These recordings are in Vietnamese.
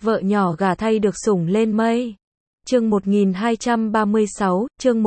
vợ nhỏ gả thay được sủng lên mây. Chương 1236, chương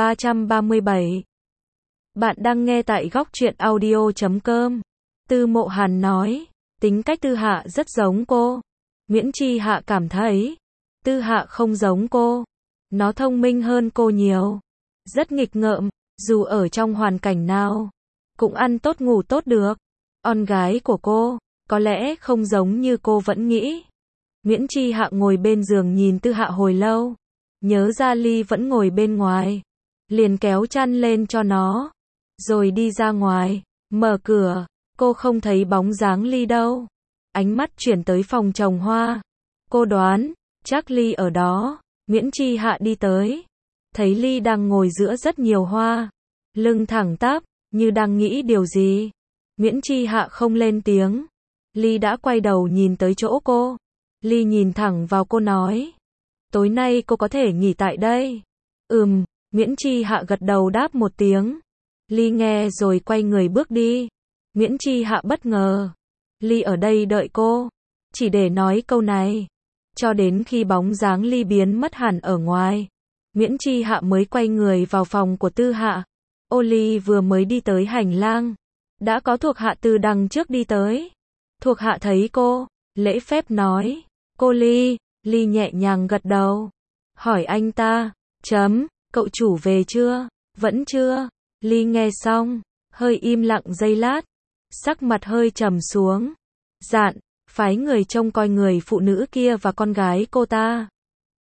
1337. Bạn đang nghe tại góc truyện audio.com. Tư Mộ Hàn nói, tính cách Tư Hạ rất giống cô. Nguyễn Chi Hạ cảm thấy, Tư Hạ không giống cô. Nó thông minh hơn cô nhiều. Rất nghịch ngợm, dù ở trong hoàn cảnh nào, cũng ăn tốt ngủ tốt được. Con gái của cô, có lẽ không giống như cô vẫn nghĩ. Nguyễn Chi Hạ ngồi bên giường nhìn Tư Hạ hồi lâu. Nhớ ra Ly vẫn ngồi bên ngoài. Liền kéo chăn lên cho nó. Rồi đi ra ngoài. Mở cửa. Cô không thấy bóng dáng Ly đâu. Ánh mắt chuyển tới phòng trồng hoa. Cô đoán, chắc Ly ở đó. Nguyễn Chi Hạ đi tới. Thấy Ly đang ngồi giữa rất nhiều hoa. Lưng thẳng tắp, như đang nghĩ điều gì. Nguyễn Chi Hạ không lên tiếng. Ly đã quay đầu nhìn tới chỗ cô. Ly nhìn thẳng vào cô nói. Tối nay cô có thể nghỉ tại đây. Nguyễn Chi Hạ gật đầu đáp một tiếng. Ly nghe rồi quay người bước đi. Nguyễn Chi Hạ bất ngờ. Ly ở đây đợi cô. Chỉ để nói câu này. Cho đến khi bóng dáng Ly biến mất hẳn ở ngoài. Nguyễn Chi Hạ mới quay người vào phòng của Tư Hạ. Ô Ly vừa mới đi tới hành lang. Đã có thuộc hạ từ đằng trước đi tới. Thuộc hạ thấy cô, lễ phép nói. Cô Ly. Ly nhẹ nhàng gật đầu. Hỏi anh ta. Cậu chủ về chưa? Vẫn chưa. Ly nghe xong, hơi im lặng giây lát. Sắc mặt hơi trầm xuống. Dặn, phái người trông coi người phụ nữ kia và con gái cô ta.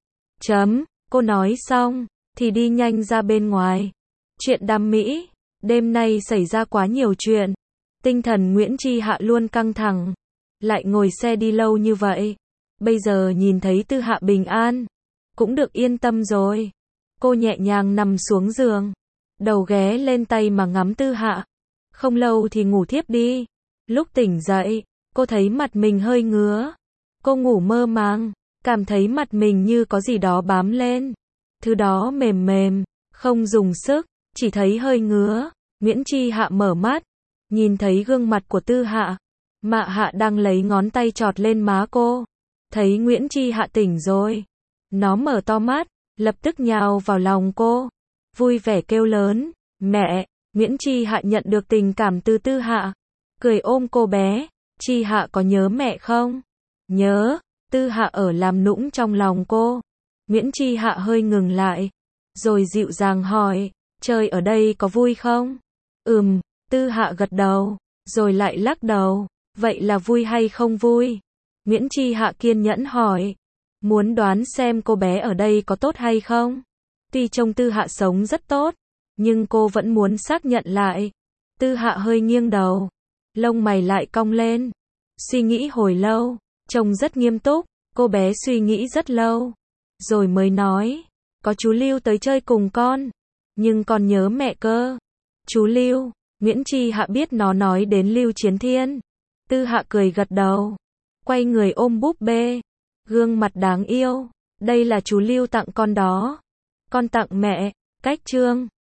Cô nói xong, thì đi nhanh ra bên ngoài. Chuyện đam mỹ, đêm nay xảy ra quá nhiều chuyện. Tinh thần Nguyễn Chi Hạ luôn căng thẳng. Lại ngồi xe đi lâu như vậy. Bây giờ nhìn thấy Tư Hạ bình an, cũng được yên tâm rồi. Cô nhẹ nhàng nằm xuống giường. Đầu ghé lên tay mà ngắm Tư Hạ. Không lâu thì ngủ thiếp đi. Lúc tỉnh dậy, cô thấy mặt mình hơi ngứa. Cô ngủ mơ màng, cảm thấy mặt mình như có gì đó bám lên. Thứ đó mềm mềm, không dùng sức, chỉ thấy hơi ngứa. Nguyễn Chi Hạ mở mắt, nhìn thấy gương mặt của Tư Hạ. Mạ Hạ đang lấy ngón tay chọt lên má cô. Thấy Nguyễn Chi Hạ tỉnh rồi. Nó mở to mắt, lập tức nhào vào lòng cô. Vui vẻ kêu lớn, mẹ. Nguyễn Chi Hạ nhận được tình cảm từ Tư Hạ. Cười ôm cô bé. Chi Hạ có nhớ mẹ không? Nhớ. Tư Hạ ở làm nũng trong lòng cô. Nguyễn Chi Hạ hơi ngừng lại. Rồi dịu dàng hỏi, chơi ở đây có vui không? Tư Hạ gật đầu. Rồi lại lắc đầu. Vậy là vui hay không vui? Nguyễn Chi Hạ kiên nhẫn hỏi. Muốn đoán xem cô bé ở đây có tốt hay không? Tuy trông Tư Hạ sống rất tốt, nhưng cô vẫn muốn xác nhận lại. Tư Hạ hơi nghiêng đầu. Lông mày lại cong lên. Suy nghĩ hồi lâu. Trông rất nghiêm túc. Cô bé suy nghĩ rất lâu. Rồi mới nói. Có chú Lưu tới chơi cùng con. Nhưng con nhớ mẹ cơ. Chú Lưu. Nguyễn Chi Hạ biết nó nói đến Lưu Chiến Thiên. Tư Hạ cười gật đầu. Quay người ôm búp bê. Gương mặt đáng yêu. Đây là chú Lưu tặng con đó. Con tặng mẹ. Cách trương.